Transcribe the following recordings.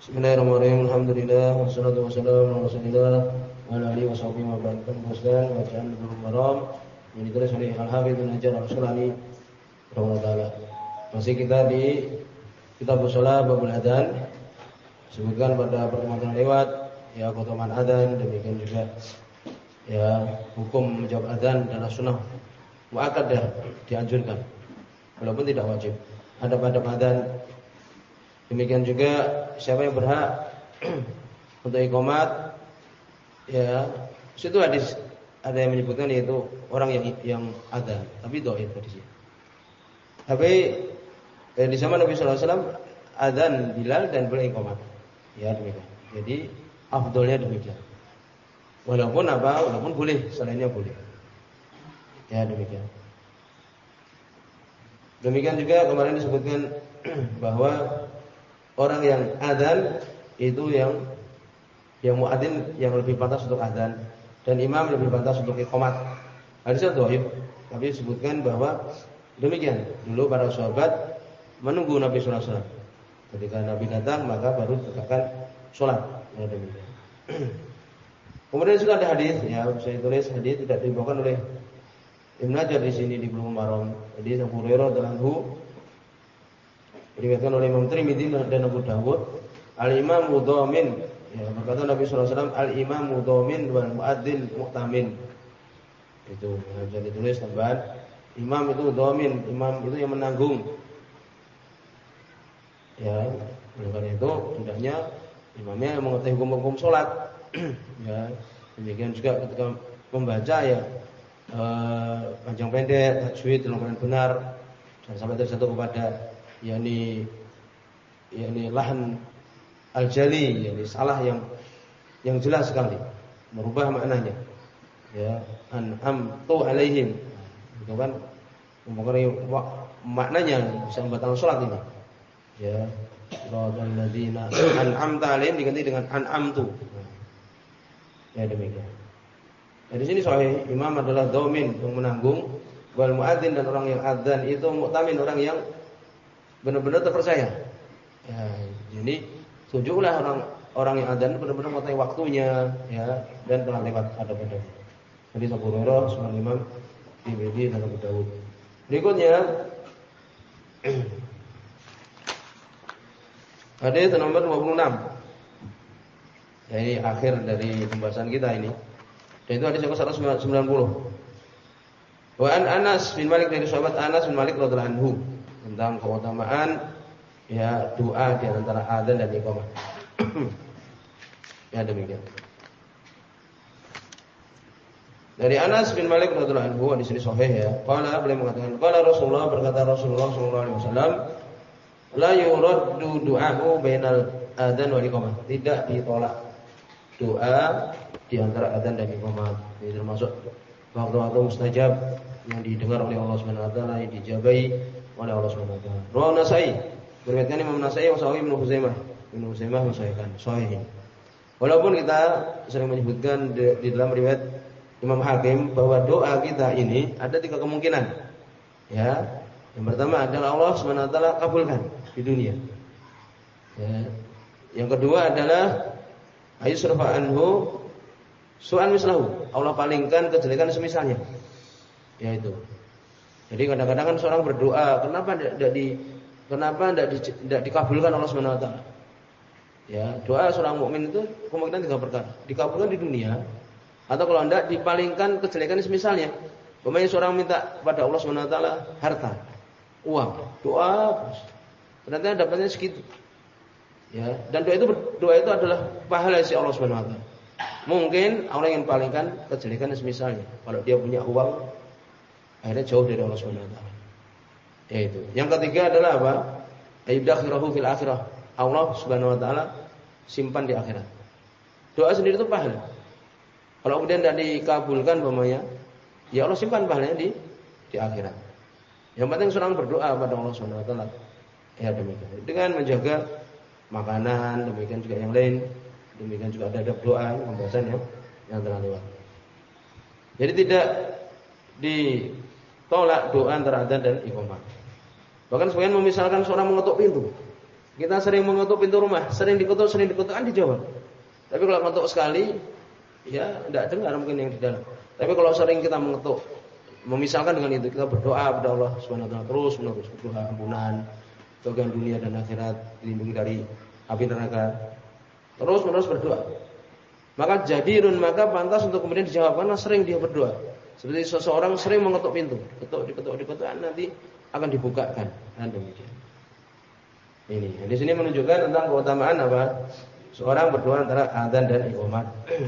Bismillahirrahmanirrahim. Alhamdulillah wassalatu wassalamu ala Rasulillah wa ala alihi washabbihi wa barakatuh. Bacaan Bulughul Maram yang ditulis oleh Al-Hafidz Ibnu Hajar Al-Asqalani rahimahullah taala. Masih kita di kitab shalah babul adzan. Sebutkan pada pertemuan yang lewat ya keutamaan adzan, demikian juga ya hukum menjawab adzan adalah sunnah muakkadah, dianjurkan walaupun tidak wajib. Hadap-hadap adzan. Demikian juga siapa yang berhak untuk iqamat, ya, situ hadis ada yang menyebutkan yaitu orang yang adzan, tapi dhaif hadisnya. Tapi di zaman Nabi sallallahu alaihi wasallam adzan Bilal dan boleh iqamat. Ya demikian. Jadi afdolnya demikian. Walaupun boleh, selainnya boleh. Ya demikian. Demikian juga kemarin disebutkan bahwa orang yang adzan itu yang muadzin yang lebih pantas untuk adzan dan imam lebih pantas untuk iqamat. Hadisnya dhaif, tapi disebutkan bahwa demikian. Dulu para sahabat menunggu Nabi sallallahu alaihi wasallam. Ketika Nabi datang maka baru tegakkan salat. Ya demikian. Kemudian juga ada hadis, ya saya tulis hadis tidak dibawakan oleh Ibnu Hajar di sini di Bulughul Maram. Hadis Abu Hurairah radhiyallahu anhu diriwayatkan oleh Imam Tirmidzi dan Abu Dawud. Al-Imam Mudhamin, ya berkata Nabi sallallahu alaihi wasallam, al-Imam Mudhamin wal muadzin mu'tamin. Itu bisa ditulis tambahan. Imam itu dhamin, imam itu yang menanggung. Ya, oleh karena itu hendaknya imamnya mengetahui hukum-hukum salat. Ya, demikian juga ketika membaca ya panjang pendek, tajwid dalam keadaan benar, jangan sampai terjatuh kepada yakni lahan al-jali, yakni salah yang jelas sekali, merubah maknanya. Ya, an'amtu alaihim. Itu kan mempengaruhi maknanya, bisa membatalkan salat ini. Ya, siratal ladzina an'amta alaihim diganti dengan an'amtu. Ya demikian. Di sini sahih, imam adalah dhamin yang menanggung, wal muadzin dan orang yang adzan itu mu'tamin, orang yang benar-benar terpercaya. Ya, jadi tunjuklah orang yang adzan benar-benar mengetahui waktunya, ya, dan telah lewat ada pada. Jadi Abu Hurairah seorang imam Tirmidzi dan Abu Dawud. Berikutnya hadis nomor 26. Ya, ini akhir dari pembahasan kita ini. Dan itu hadis yang ke-190. Wa an Anas bin Malik, dari sahabat Anas bin Malik radhiyallahu anhu, tentang keutamaan ya doa di antara adzan dan iqamah. Ya demikian. Dari Anas bin Malik radhiyallahu anhu, di sini sahih ya. Qala, beliau mengatakan, qala Rasulullah, berkata Rasulullah sallallahu alaihi wasallam, la yuraddu du'a'u bainal adzan wal iqamah. Tidak ditolak doa di antara adzan dan iqamah. Ini termasuk waktu-waktu mustajab yang didengar oleh Allah Subhanahu wa taala, yang dijabai oleh Allah Subhanahu wa taala. Rawi Nasai, beriwayatkan Imam Nasai wa Sahih Ibnu Huzaimah. Ibnu Huzaimah mensahihkan sahih. Walaupun kita sering menyebutkan di dalam riwayat Imam Hakim bahwa doa kita ini ada 3 kemungkinan. Ya. Yang pertama adalah Allah Subhanahu wa taala kabulkan di dunia. Ya. Yang kedua adalah ayusrafa anhu su'an mislahu, Allah palingkan kejelekan semisalnya. Yaitu. Jadi kadang-kadang kan seorang berdoa, kenapa tidak dikabulkan Allah Subhanahu wa taala? Ya, doa seorang mukmin itu kemungkinan 3 perkara. Dikabulkan di dunia, atau kalau tidak dipalingkan kejelekan semisalnya. Umpamanya seorang minta kepada Allah Subhanahu wa taala harta, uang, doa ternyata dapatnya segitu. Ya, dan doa itu adalah pahala si Allah Subhanahu wa taala. Mungkin Allah ingin palingkan kejelekan semisalnya. Kalau dia punya uang, akhirnya jauh dari Allah Subhanahu wa taala. Yaitu. Yang ketiga adalah apa? Ayudakhirahu fil akhirah. Allah Subhanahu wa taala simpan di akhirat. Doa sendiri itu pahala. Kalau kemudian tidak dikabulkan umpamanya, ya Allah simpan pahalanya di akhirat. Yang penting seorang berdoa pada Allah Subhanahu wa taala. Ya demikian. Dengan menjaga makanan, demikian juga yang lain. Demikian juga ada doa pembahasan yang telah lewat. Jadi tidak ditolak doa antara adzan dan iqamah. Bahkan sebagian memisalkan seorang mengetuk pintu. Kita sering mengetuk pintu rumah, sering diketuk kan dijawab. Tapi kalau mengetuk sekali, ya tidak dengar mungkin yang di dalam. Tapi kalau sering kita mengetuk, memisalkan dengan itu kita berdoa kepada Allah Subhanahu wa taala terus menerus berdoa ampunan, bagian dunia dan akhirat, dilindungi dari api neraka. Terus menerus berdoa. Maka jadirun, maka pantas untuk kemudian dijawab karena sering dia berdoa. Seperti seseorang sering mengetuk pintu, diketuk, nanti akan dibukakan. Dan demikian. Ini di sini menunjukkan tentang keutamaan apa? Seorang berdoa antara adzan dan iqamah.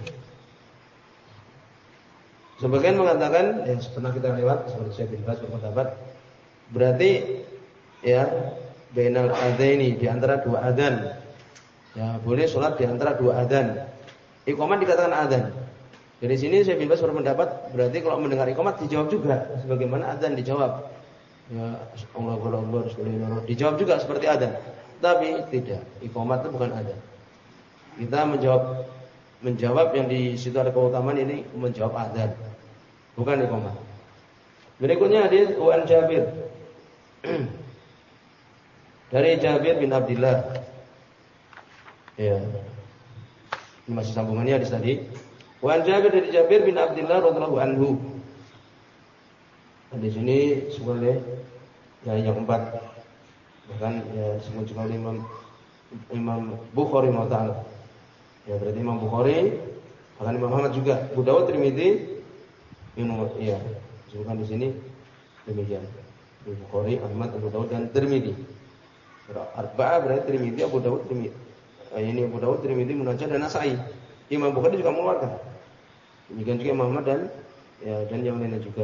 Sebagian mengatakan, ya pernah kita lewat seperti saya bin Baz berpendapat, berarti ya bainal adzaini, di antara dua adzan. Ya, boleh sholat di antara dua adzan. Iqamah dikatakan adzan. Dari sini saya bin Baz berpendapat, berarti kalau mendengar iqamah dijawab juga sebagaimana adzan dijawab. Ya, Allahu Akbar, dijawab juga seperti adzan. Tapi tidak, iqamah itu bukan adzan. Kita menjawab yang di situ ada keutamaan ini menjawab adzan, bukan iqamah. Berikutnya hadis An Jabir. Dari Jabir bin Abdullah. Ya. Ini masih sambungannya hadis tadi. An Jabir dari Jabir bin Abdullah radhiyallahu anhu. Di sini sebenarnya ya yang keempat, bahkan ya disebut juga oleh Imam Bukhari taala. Ya berarti Imam Bukhari, bahkan Imam Ahmad juga, Abu Dawud, Tirmidzi, ya disebutkan di sini demikian. Bukhari, Ahmad, Abu Dawud dan Tirmidzi. Arba'ah berarti Tirmidzi, Abu Dawud, Tirmidzi. Ini Abu Dawud, Tirmidzi, Munajjah dan Nasa'i. Imam Bukhari juga mengeluarkan. Demikian juga Imam Ahmad dan yang lainnya juga.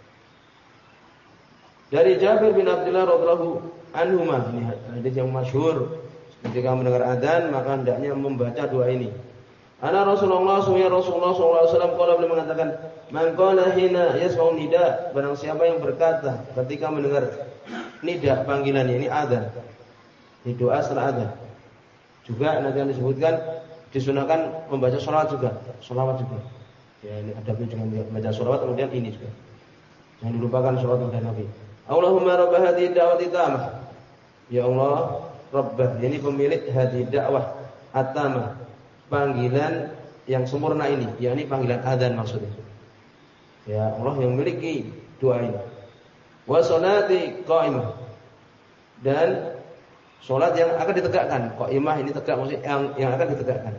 Dari Jabir bin Abdullah radhiyallahu anhu, ini hadis yang masyhur. Ketika mendengar adzan maka hendaknya membaca doa ini. Ana Rasulullah sallallahu alaihi wasallam qala, beliau mengatakan, "Man qala hina yasma'u nida", barang siapa yang berkata ketika mendengar nida panggilan ini adzan. Ini doa setelah adzan. Juga nanti yang disebutkan disunahkan membaca shalawat juga. Ya ini adabnya cuma membaca shalawat, kemudian ini juga. Jangan dilupakan shalawat kepada Nabi. Allahumma rabb hadhihi da'wati tamah. Ya Allah, Rabb, ini pemilik hadhihi da'wah at-tamah, panggilan yang sempurna ini, yakni panggilan adzan maksudnya. Ya Allah yang memiliki doa ini. Wa sholati qa'imah, dan salat yang akan ditegakkan. Qa'imah ini tegak, maksudnya yang akan ditegakkan.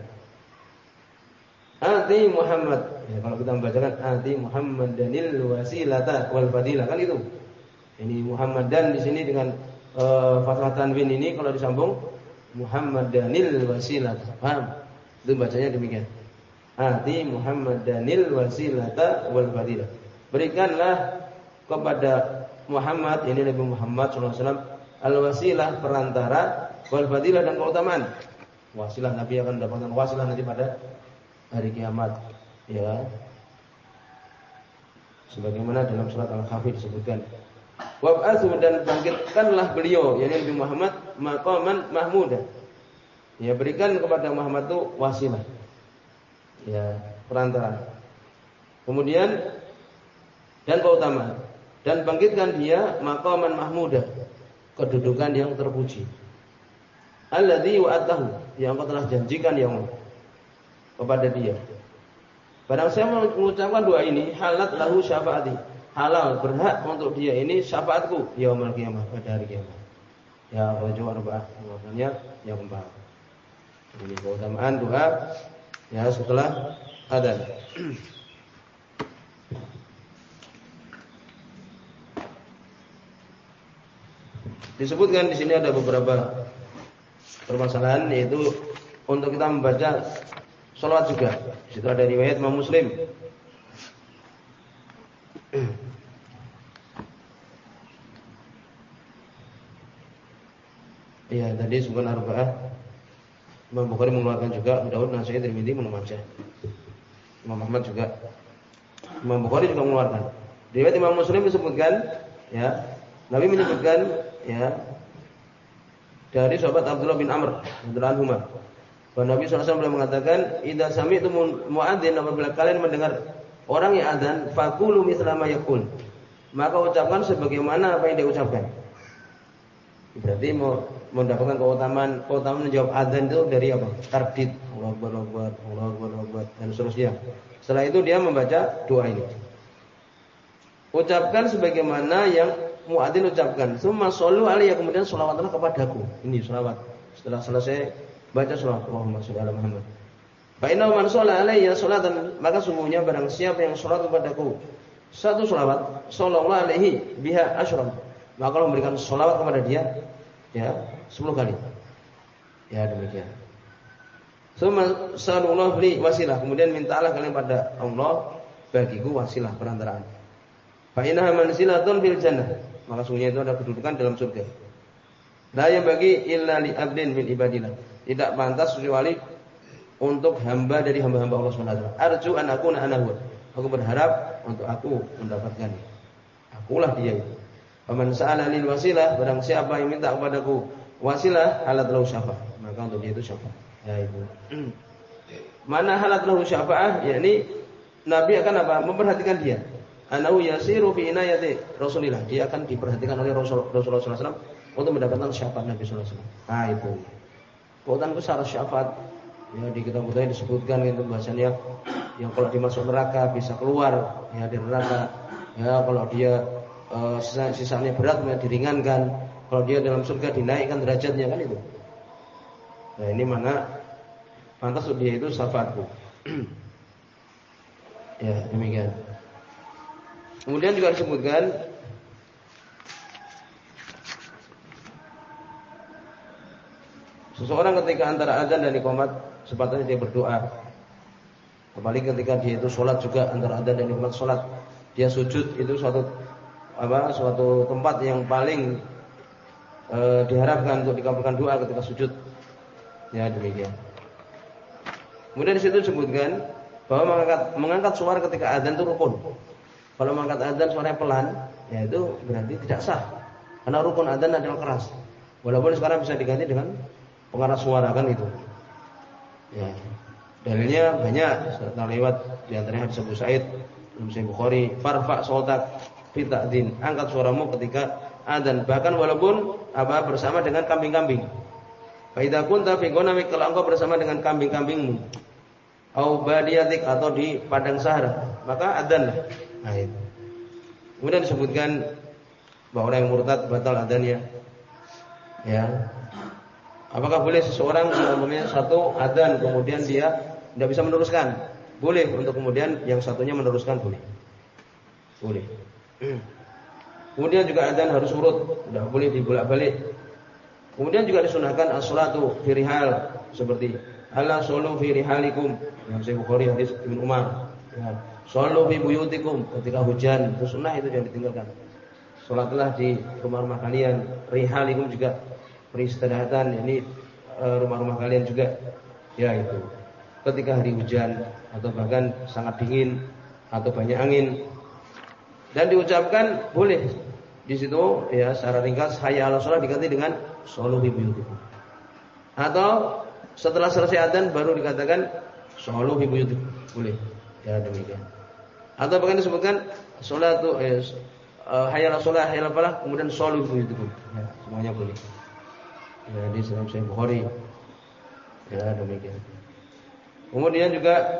Ati Muhammad. Ya, kalau kita membacakan ati Muhammad danil wasilata wal fadilah, kan itu. Ini Muhammad dan di sini dengan fathah tanwin ini kalau disambung Muhammad danil wasilata. Paham? Itu bacanya demikian. Ati Muhammad danil wasilata wal fadilah. Berikanlah kepada Muhammad, ini Nabi Muhammad sallallahu alaihi wasallam, al-wasilah perantara, wal fadilah dan keutamaan. Wasilah, Nabi akan mendapatkan wasilah nanti pada hari kiamat. Ya. Sebagaimana dalam surat Al-Kahfi disebutkan. Wab'athu, dan bangkitkanlah beliau, yakni Nabi Muhammad, maqaman mahmudah. Ya, berikan kepada Muhammad itu wasilah. Ya, perantara. Kemudian dan keutamaan. Dan bangkitkan dia maqaman mahmudah, kedudukan yang terpuji. Alladzi wa'atahu, yang Engkau telah janjikan ya Allah kepada dia. Barang saya mengucapkan doa ini, halat lahu syafaati. Halal, berhak untuk dia ini syafaatku yaumul qiyamah, pada hari kiamat. Ya rajul arba'ah, maknanya yang keempat. Ini keutamaan doa ya setelah adzan. Disebutkan di sini ada beberapa permasalahan, yaitu untuk kita membaca sholawat juga. Di situ ada riwayat Imam Muslim. Iya, tadi sebutkan arba'ah. Imam Bukhari mengeluarkan juga, Abu Dawud, Nasa'i, Tirmidzi, Ibnu Majah. Imam Ahmad juga. Imam Bukhari juga mengeluarkan. Riwayat Imam Muslim disebutkan, ya, Nabi menyebutkan, ya, dari sahabat Abdullah bin Amr radhiyallahu anhu, bahwa Nabi sallallahu alaihi wasallam mengatakan, "Idza sami'tum muadzin", apabila kalian mendengar orang yang adzan, faqulu mithla ma yaqul, maka ucapkan sebagaimana apa yang dia ucapkan. Berarti mau mendapatkan keutamaan menjawab adzan itu dari apa? Tardid, Allahu Akbar, Allahu Akbar, Allahu Akbar, Allahu Akbar, dan seterusnya. Setelah itu dia membaca doa ini. Ucapkan sebagaimana yang muadzin ucapkan. Tsumma shollu alaihi, kemudian sholawatlah kepadaku. Ini sholawat. Setelah selesai baca sholawat Allahumma sholli ala Muhammad. Fa inna man shalla alaihi sholatan, maka sungguhnya barang siapa yang sholat kepadaku satu sholawat, sallallahu alaihi biha asyram, maka Allah memberikan sholawat kepada dia ya 10 kali. Ya demikian. Tsumma sallallahu li wasilah, kemudian mintalah kalian pada Allah bagiku wasilah perantaraan. Fa innaha manzilatun fil jannah, maka sungguhnya itu ada kedudukan dalam surga. La yang bagi illa li abdin min ibadillah, tidak pantas kecuali untuk hamba dari hamba-hamba Allah Subhanahu wa taala. Arju an akuna anahu, aku berharap untuk aku mendapatkannya. Akulah dia itu. Faman sa'ala lil wasilah, barang siapa yang minta kepadaku wasilah, halat lahu syafaah, maka untuk dia itu syafaat. Ya itu. Mana halat lahu syafaah? Yakni Nabi akan apa? Memperhatikan dia. Anahu yasiru fi inayati Rasulillah, dia akan diperhatikan oleh Rasulullah sallallahu alaihi wasallam untuk mendapatkan syafaat Nabi sallallahu alaihi wasallam. Nah itu. Keutamaan besar syafaat. Ya di kitab-kitab disebutkan itu bahasanya yang kalau dimasuk neraka bisa keluar ya dari neraka. Ya kalau dia sisanya berat kemudian diringankan. Kalau dia dalam surga dinaikkan derajatnya kan itu. Nah ini mana pantas untuk dia itu syafaatku. Ya demikian. Kemudian juga disebutkan seseorang ketika antara azan dan iqamat sepatutnya dia berdoa. Apalagi ketika dia itu sholat juga antara adzan dan iqamat sholat, dia sujud, itu suatu tempat yang paling diharapkan untuk dikabulkan doa ketika sujud. Ya demikian. Kemudian di situ disebutkan bahwa mengangkat suara ketika adzan itu rukun. Kalau mengangkat adzan suaranya pelan, ya itu berarti tidak sah. Karena rukun adzan adalah keras. Walaupun sekarang bisa diganti dengan pengeras suara kan itu. Ya. Dalilnya banyak, sudah lewat di antaranya hadis Abu Sa'id, Sahih Bukhari, farfa sautak fi ta'dzin, angkat suaramu ketika adzan, bahkan walaupun bersama dengan kambing-kambing. Fa idza kunta fi ghanamik, kalau engkau bersama dengan kambing-kambingmu, au badiyatik, atau di padang sahara, maka adzanlah. Nah itu. Kemudian disebutkan bahwa orang yang murtad batal adzannya. Ya. Apakah boleh seseorang umumnya satu adzan kemudian dia tidak bisa meneruskan? Boleh, untuk kemudian yang satunya meneruskan boleh. Boleh. Kemudian juga adzan harus urut, tidak boleh dibolak-balik. Kemudian juga disunahkan as-shalatu fi rihal, seperti ala sallu fi rihalikum, yang Sahih Bukhari hadis Ibnu Umar. Ya. Sallu fi buyutikum, ketika hujan, itu sunnah, itu yang ditinggalkan. Salatlah di rumah-rumah kalian, rihalikum juga peristirahatan, ini rumah-rumah kalian juga. Ya itu. Ketika hari hujan atau bahkan sangat dingin atau banyak angin, dan diucapkan boleh di situ ya secara ringkas hayya 'alas shalah diganti dengan shollu fi buyutikum. Atau setelah selesai adzan baru dikatakan shollu fi buyutikum. Boleh. Ya demikian. Atau bahkan disebutkan sholatu hayya 'alas shalah hayya 'alal falah kemudian shollu fi buyutikum. Ya, semuanya boleh. Ya, di dalam Sahih Bukhari. Ya demikian. Kemudian juga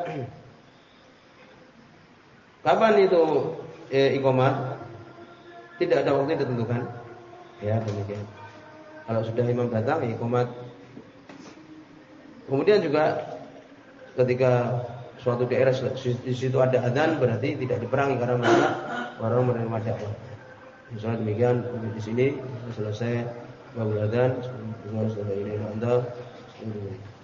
kapan itu iqamah? Tidak ada waktu yang ditentukan. Ya demikian. Kalau sudah imam datang iqamah. Kemudian juga ketika suatu daerah di situ ada adzan berarti tidak diperangi karena mereka orang menerima dakwah. Misalnya demikian di sini selesai babul adzan, sudah ini anda.